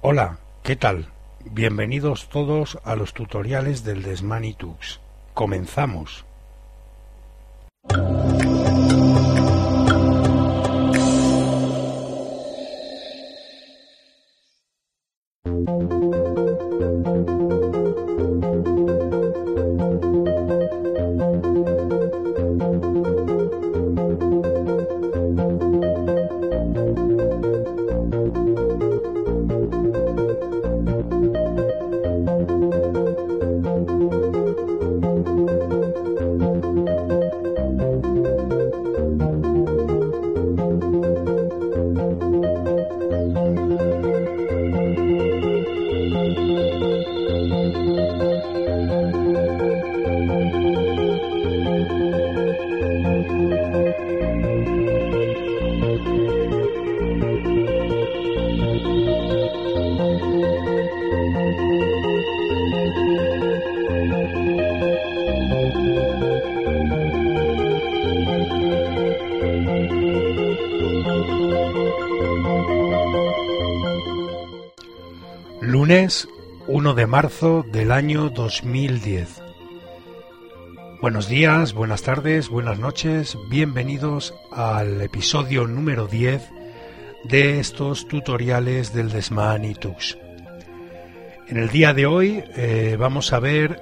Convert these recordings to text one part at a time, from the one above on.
Hola, ¿qué tal? Bienvenidos todos a los tutoriales del Desmanitux. ¡Comenzamos! Lunes 1 de marzo del año 2010. Buenos días, buenas tardes, buenas noches, bienvenidos al episodio número 10 de estos tutoriales del Desmanitux. En el día de hoy vamos a ver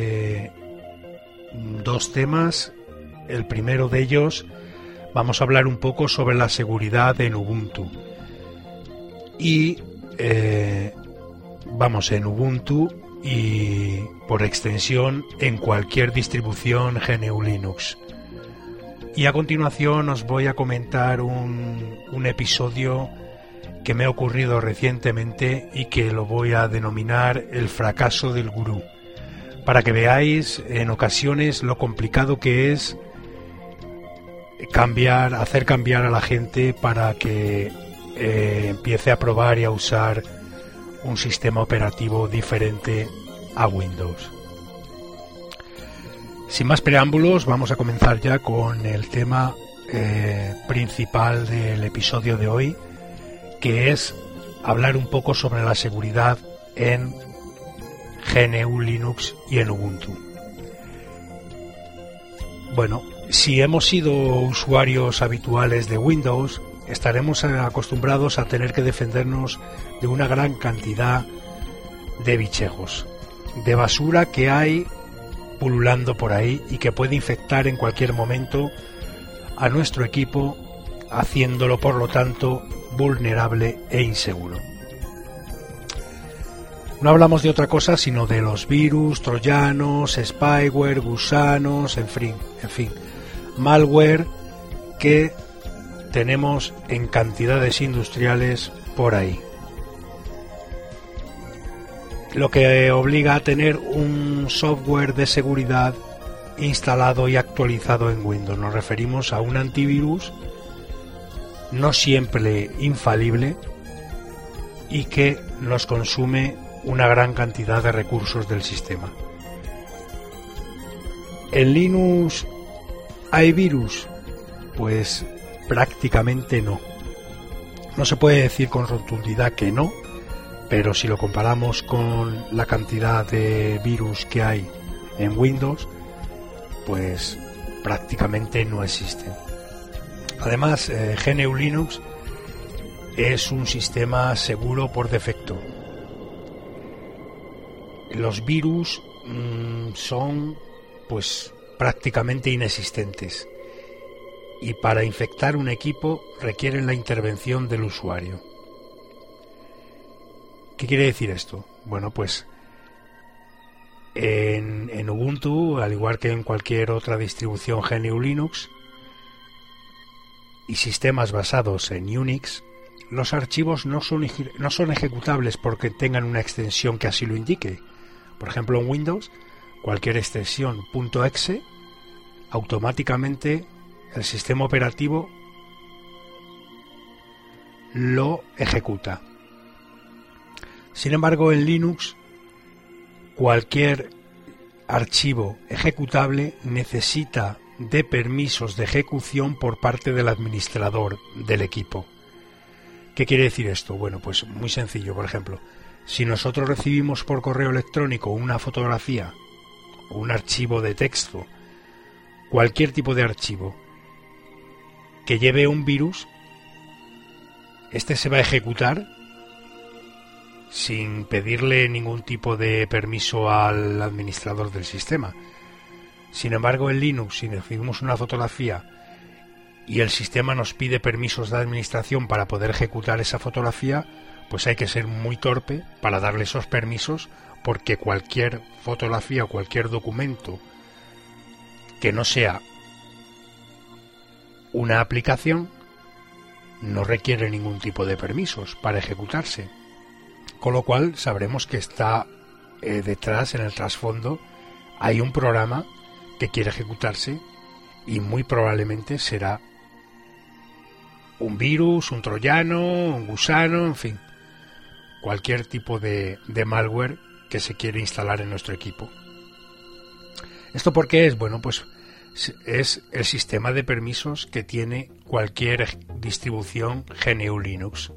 dos temas. El primero de ellos, vamos a hablar un poco sobre la seguridad en Ubuntu. Y vamos en Ubuntu y por extensión en cualquier distribución GNU Linux. Y a continuación os voy a comentar un episodio que me ha ocurrido recientemente y que lo voy a denominar el fracaso del gurú, para que veáis en ocasiones lo complicado que es hacer cambiar a la gente para que empiece a probar y a usar un sistema operativo diferente a Windows. Sin más preámbulos, vamos a comenzar ya con el tema principal del episodio de hoy, que es hablar un poco sobre la seguridad en GNU Linux y en Ubuntu. Bueno, si hemos sido usuarios habituales de Windows, estaremos acostumbrados a tener que defendernos de una gran cantidad de bichejos, de basura que hay pululando por ahí y que puede infectar en cualquier momento a nuestro equipo, haciéndolo por lo tanto vulnerable e inseguro. No hablamos de otra cosa sino de los virus, troyanos, spyware, gusanos, en fin, malware que tenemos en cantidades industriales por ahí, lo que obliga a tener un software de seguridad instalado y actualizado en Windows. Nos referimos a un antivirus no siempre infalible y que nos consume una gran cantidad de recursos del sistema. ¿En Linux hay virus? Pues prácticamente no. No se puede decir con rotundidad que no, pero si lo comparamos con la cantidad de virus que hay en Windows, pues prácticamente no existen. Además, GNU Linux es un sistema seguro por defecto. Los virus son pues prácticamente inexistentes. Y para infectar un equipo requieren la intervención del usuario. ¿Qué quiere decir esto? Bueno, pues en Ubuntu, al igual que en cualquier otra distribución GNU Linux y sistemas basados en Unix, los archivos no son ejecutables porque tengan una extensión que así lo indique. Por ejemplo, en Windows, cualquier extensión .exe automáticamente el sistema operativo lo ejecuta. Sin embargo, en Linux, cualquier archivo ejecutable necesita de permisos de ejecución por parte del administrador del equipo. ¿Qué quiere decir esto? Bueno, pues muy sencillo. Por ejemplo, si nosotros recibimos por correo electrónico una fotografía o un archivo de texto, cualquier tipo de archivo que lleve un virus, este se va a ejecutar sin pedirle ningún tipo de permiso al administrador del sistema. Sin embargo, en Linux, si recibimos una fotografía y el sistema nos pide permisos de administración para poder ejecutar esa fotografía, pues hay que ser muy torpe para darle esos permisos, porque cualquier fotografía o cualquier documento que no sea una aplicación no requiere ningún tipo de permisos para ejecutarse. Con lo cual sabremos que está detrás, en el trasfondo, hay un programa que quiere ejecutarse y muy probablemente será un virus, un troyano, un gusano, en fin, cualquier tipo de malware que se quiere instalar en nuestro equipo. ¿Esto por qué es? Bueno, pues es el sistema de permisos que tiene cualquier distribución GNU Linux.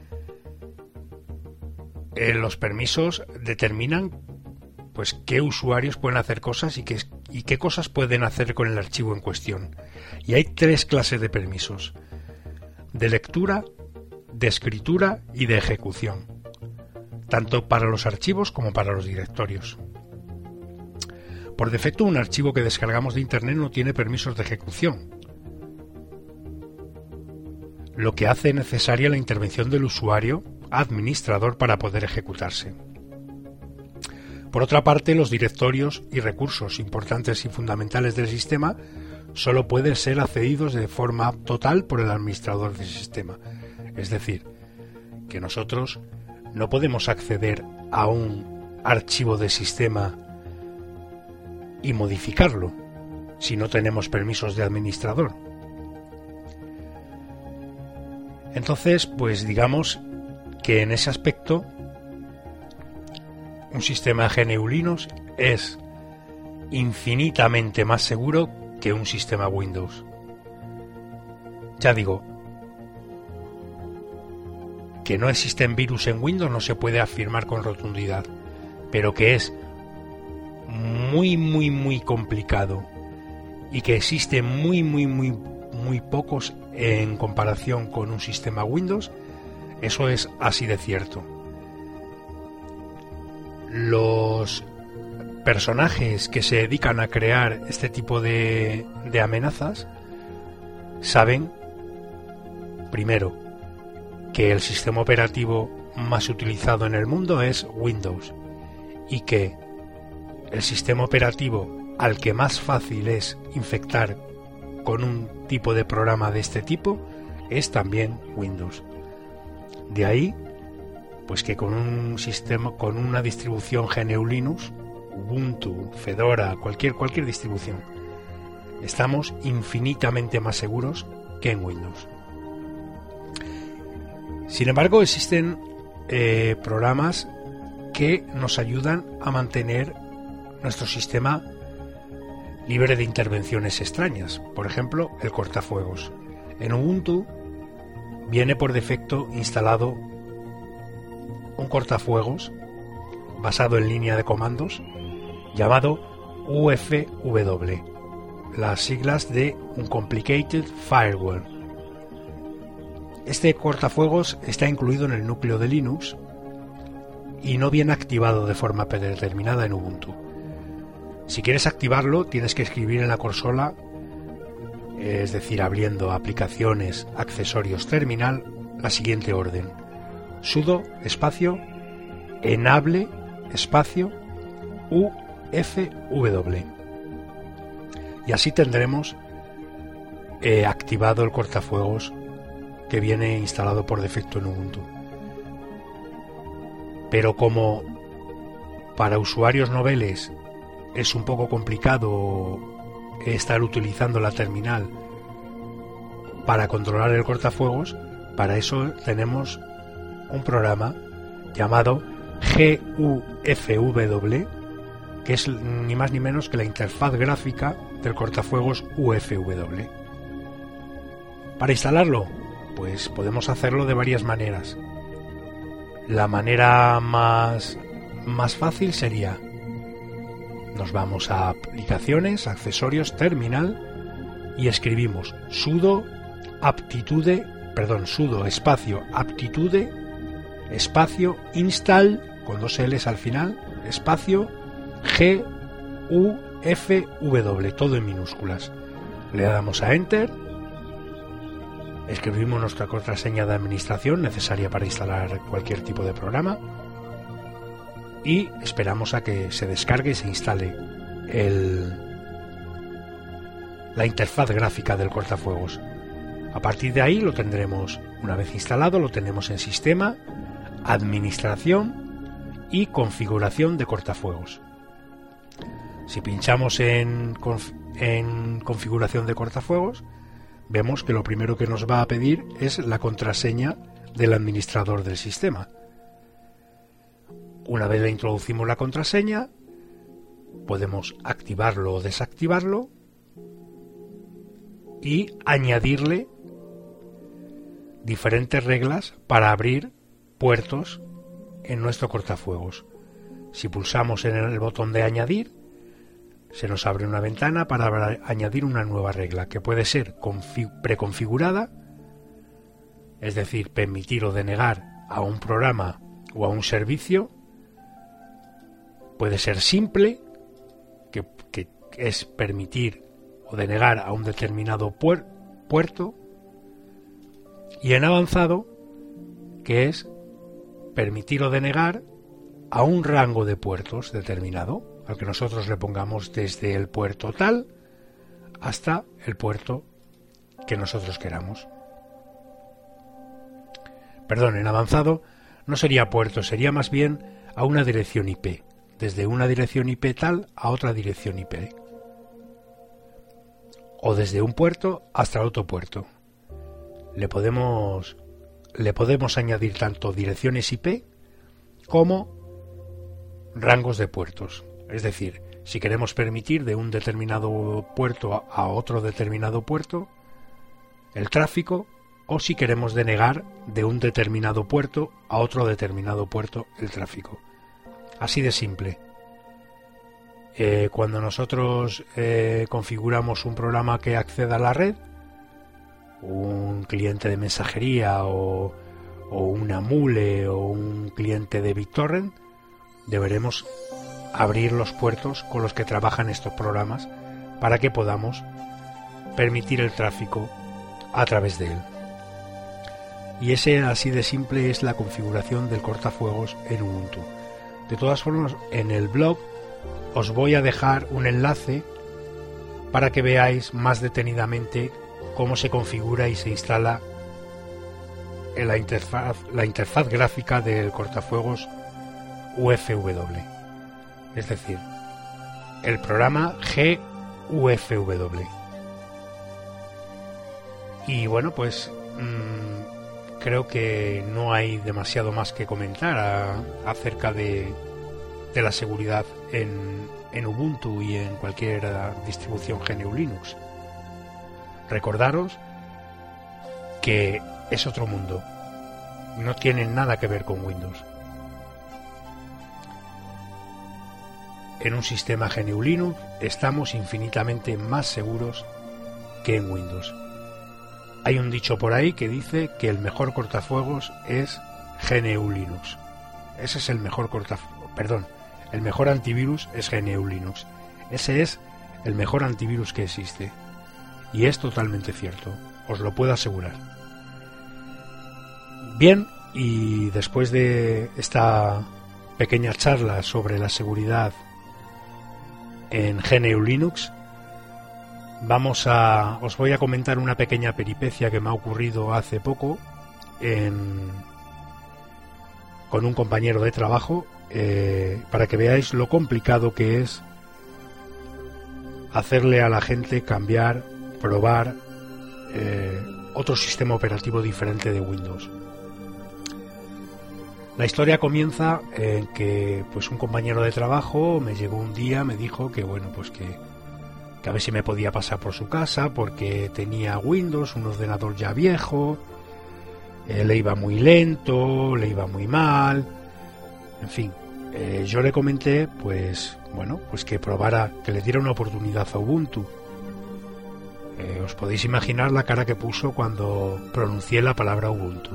Los permisos determinan pues qué usuarios pueden hacer cosas y qué cosas pueden hacer con el archivo en cuestión. Y hay 3 clases de permisos: de lectura, de escritura y de ejecución, tanto para los archivos como para los directorios. Por defecto, un archivo que descargamos de Internet no tiene permisos de ejecución, lo que hace necesaria la intervención del usuario administrador para poder ejecutarse. Por otra parte, los directorios y recursos importantes y fundamentales del sistema solo pueden ser accedidos de forma total por el administrador del sistema. Es decir, que nosotros no podemos acceder a un archivo de sistema y modificarlo si no tenemos permisos de administrador. Entonces, pues digamos que en ese aspecto un sistema GNU Linux es infinitamente más seguro que un sistema Windows. Ya digo, que no existen virus en Windows no se puede afirmar con rotundidad, pero que es muy complicado y que existen muy pocos en comparación con un sistema Windows, eso es así de cierto. Los personajes que se dedican a crear este tipo de amenazas saben, primero, que el sistema operativo más utilizado en el mundo es Windows y que el sistema operativo al que más fácil es infectar con un tipo de programa de este tipo es también Windows. De ahí, pues que con un sistema, con una distribución GNU Linux, Ubuntu, Fedora, cualquier distribución, estamos infinitamente más seguros que en Windows. Sin embargo, existen programas que nos ayudan a mantener nuestro sistema libre de intervenciones extrañas. Por ejemplo, el cortafuegos. En Ubuntu viene por defecto instalado un cortafuegos basado en línea de comandos llamado UFW, las siglas de Uncomplicated Firewall. Este cortafuegos está incluido en el núcleo de Linux y no viene activado de forma predeterminada en Ubuntu. Si quieres activarlo, tienes que escribir en la consola, es decir, abriendo aplicaciones, accesorios, terminal, la siguiente orden: sudo espacio enable espacio UFW. Y así tendremos activado el cortafuegos que viene instalado por defecto en Ubuntu. Pero como para usuarios noveles es un poco complicado estar utilizando la terminal para controlar el cortafuegos, para eso tenemos un programa llamado GUFW, que es ni más ni menos que la interfaz gráfica del cortafuegos UFW. Para instalarlo, pues podemos hacerlo de varias maneras. La manera más fácil sería: nos vamos a aplicaciones, accesorios, terminal, y escribimos sudo espacio aptitude espacio install con 2 L's al final espacio GUFW, todo en minúsculas. Le damos a Enter, escribimos nuestra contraseña de administración necesaria para instalar cualquier tipo de programa y esperamos a que se descargue y se instale la interfaz gráfica del cortafuegos. A partir de ahí lo tendremos, una vez instalado, lo tenemos en Sistema, Administración y Configuración de cortafuegos. Si pinchamos en Configuración de cortafuegos, vemos que lo primero que nos va a pedir es la contraseña del administrador del sistema. Una vez le introducimos la contraseña, podemos activarlo o desactivarlo y añadirle diferentes reglas para abrir puertos en nuestro cortafuegos. Si pulsamos en el botón de añadir, se nos abre una ventana para añadir una nueva regla que puede ser preconfigurada, es decir, permitir o denegar a un programa o a un servicio. Puede ser simple, que es permitir o denegar a un determinado puerto, y en avanzado, que es permitir o denegar a un rango de puertos determinado, al que nosotros le pongamos desde el puerto tal hasta el puerto que nosotros queramos. Perdón, en avanzado no sería puerto, sería más bien a una dirección IP, desde una dirección IP tal a otra dirección IP, o desde un puerto hasta el otro puerto. Le podemos añadir tanto direcciones IP como rangos de puertos. Es decir, si queremos permitir de un determinado puerto a otro determinado puerto el tráfico, o si queremos denegar de un determinado puerto a otro determinado puerto el tráfico. Así de simple. Cuando nosotros configuramos un programa que acceda a la red, un cliente de mensajería o una mule o un cliente de BitTorrent, deberemos abrir los puertos con los que trabajan estos programas para que podamos permitir el tráfico a través de él. Y ese, así de simple, es la configuración del cortafuegos en Ubuntu. De todas formas, en el blog os voy a dejar un enlace para que veáis más detenidamente cómo se configura y se instala en la interfaz gráfica del cortafuegos UFW, es decir, el programa GUFW. Y bueno, pues creo que no hay demasiado más que comentar acerca de la seguridad en Ubuntu y en cualquier distribución GNU Linux. Recordaros que es otro mundo, no tiene nada que ver con Windows. En un sistema GNU Linux estamos infinitamente más seguros que en Windows. Hay un dicho por ahí que dice que el mejor cortafuegos es GNU Linux. Ese es el mejor el mejor antivirus es GNU Linux. Ese es el mejor antivirus que existe. Y es totalmente cierto, os lo puedo asegurar. Bien, y después de esta pequeña charla sobre la seguridad en GNU Linux, os voy a comentar una pequeña peripecia que me ha ocurrido hace poco con un compañero de trabajo, para que veáis lo complicado que es hacerle a la gente probar otro sistema operativo diferente de Windows. La historia comienza en que pues un compañero de trabajo me llegó un día, me dijo que bueno, pues que a ver si me podía pasar por su casa porque tenía Windows, un ordenador ya viejo, le iba muy lento, le iba muy mal, en fin. Yo le comenté, pues bueno, pues que probara, que le diera una oportunidad a Ubuntu. Os podéis imaginar la cara que puso cuando pronuncié la palabra Ubuntu.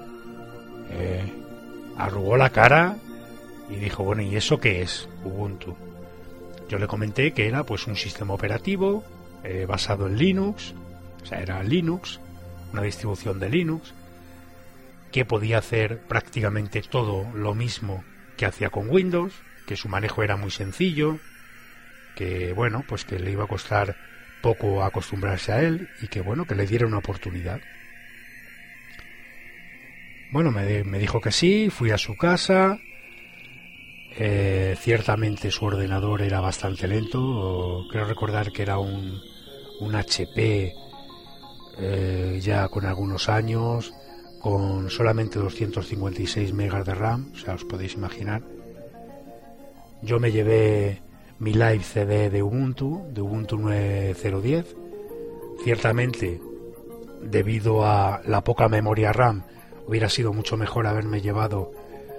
Arrugó la cara y dijo, bueno, ¿y eso qué es Ubuntu? Yo le comenté que era pues un sistema operativo basado en Linux, o sea, era Linux, una distribución de Linux, que podía hacer prácticamente todo lo mismo que hacía con Windows, que su manejo era muy sencillo, que bueno, pues que le iba a costar poco acostumbrarse a él y que bueno, que le diera una oportunidad. Bueno, me dijo que sí, fui a su casa. Ciertamente su ordenador era bastante lento, creo recordar que era un HP ya con algunos años, con solamente 256 megas de RAM, o sea, os podéis imaginar. Yo me llevé mi Live CD de Ubuntu 9.0.10. Ciertamente, debido a la poca memoria RAM, hubiera sido mucho mejor haberme llevado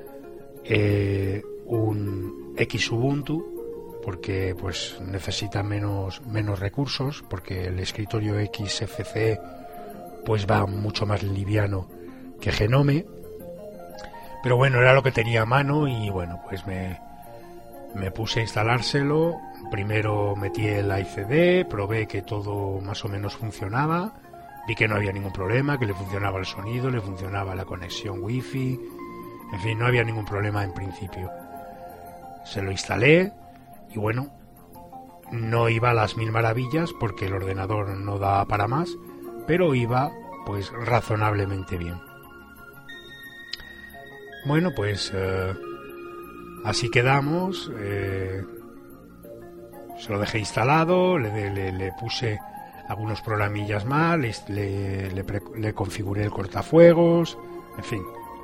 un Xubuntu, porque pues necesita menos recursos, porque el escritorio XFCE pues va mucho más liviano que Genome, pero bueno, era lo que tenía a mano y bueno, pues me puse a instalárselo. Primero metí el ICD, probé que todo más o menos funcionaba, vi que no había ningún problema, que le funcionaba el sonido, le funcionaba la conexión wifi, en fin, no había ningún problema en principio. Se lo instalé y bueno, no iba a las mil maravillas porque el ordenador no daba para más, pero iba pues razonablemente bien. Bueno, pues así quedamos. Se lo dejé instalado, le puse algunos programillas más, le configuré el cortafuegos, en fin.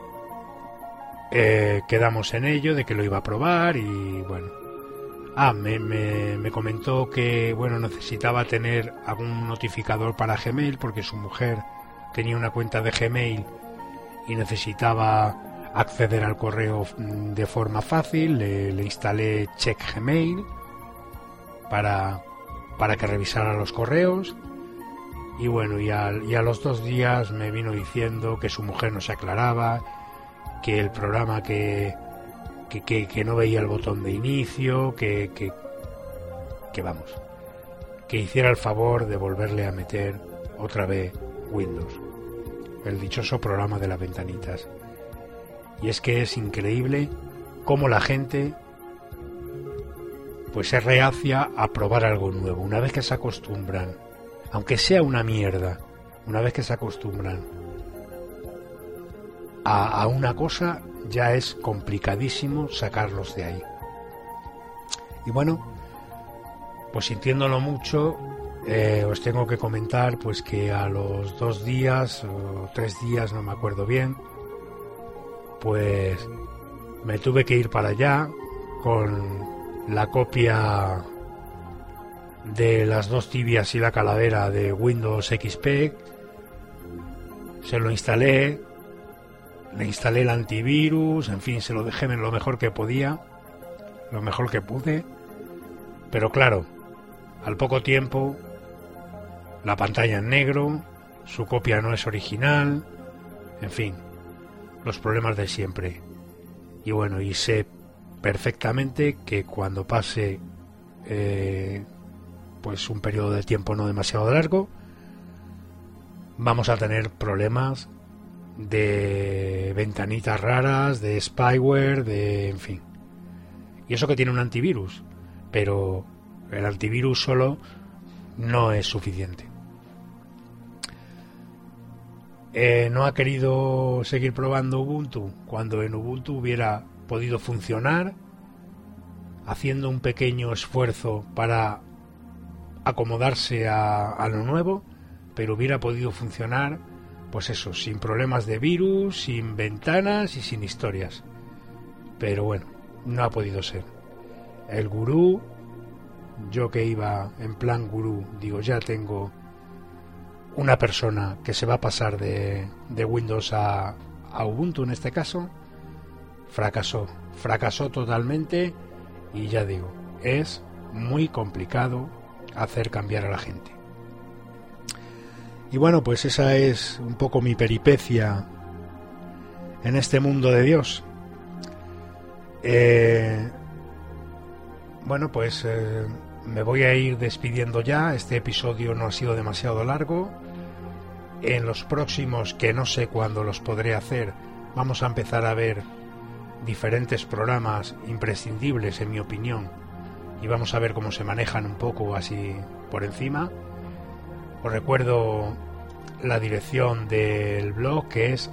Quedamos en ello de que lo iba a probar y bueno. Me comentó que bueno, necesitaba tener algún notificador para Gmail porque su mujer tenía una cuenta de Gmail y necesitaba acceder al correo de forma fácil. Le instalé Check Gmail para que revisara los correos y bueno, y a los 2 días me vino diciendo que su mujer no se aclaraba, que el programa que no veía el botón de inicio, que vamos, que hiciera el favor de volverle a meter otra vez Windows, el dichoso programa de las ventanitas. Y es que es increíble cómo la gente pues es reacia a probar algo nuevo. Una vez que se acostumbran, aunque sea una mierda, una vez que se acostumbran a una cosa, ya es complicadísimo sacarlos de ahí. Y bueno, pues sintiéndolo mucho, os tengo que comentar pues que a los 2 días o 3 días, no me acuerdo bien, pues me tuve que ir para allá con la copia de las 2 tibias y la calavera de Windows XP. Se lo instalé, le instalé el antivirus, en fin, se lo dejé lo mejor que podía, lo mejor que pude, pero claro, al poco tiempo la pantalla en negro, su copia no es original, en fin, los problemas de siempre. Y bueno, y sé perfectamente que cuando pase pues un periodo de tiempo no demasiado largo, vamos a tener problemas de ventanitas raras, de spyware, en fin. Y eso que tiene un antivirus, pero el antivirus solo no es suficiente. No ha querido seguir probando Ubuntu cuando en Ubuntu hubiera podido funcionar, haciendo un pequeño esfuerzo para acomodarse a lo nuevo, pero hubiera podido funcionar, pues eso, sin problemas de virus, sin ventanas y sin historias. Pero bueno, no ha podido ser. El gurú, yo que iba en plan gurú, digo, ya tengo una persona que se va a pasar de Windows a Ubuntu en este caso, fracasó totalmente, y ya digo, es muy complicado hacer cambiar a la gente. Y bueno, pues esa es un poco mi peripecia en este mundo de Dios. Bueno, pues me voy a ir despidiendo ya. Este episodio no ha sido demasiado largo. En los próximos, que no sé cuándo los podré hacer, vamos a empezar a ver diferentes programas imprescindibles, en mi opinión, y vamos a ver cómo se manejan un poco así por encima. Os recuerdo la dirección del blog, que es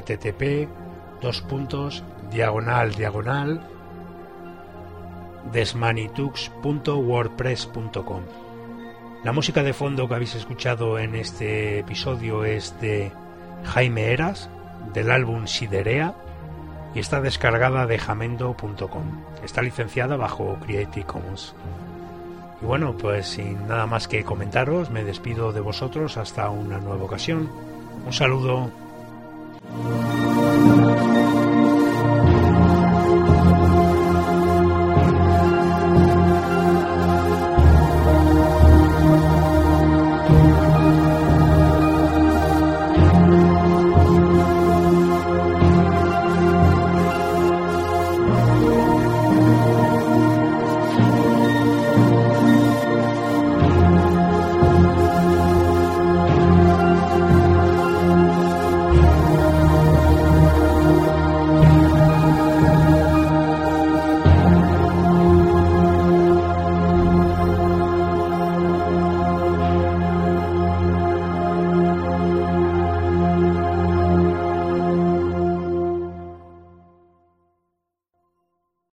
http://desmanitux.wordpress.com. La música de fondo que habéis escuchado en este episodio es de Jaime Eras, del álbum Siderea, y está descargada de jamendo.com. Está licenciada bajo Creative Commons. Y bueno, pues sin nada más que comentaros, me despido de vosotros hasta una nueva ocasión. Un saludo.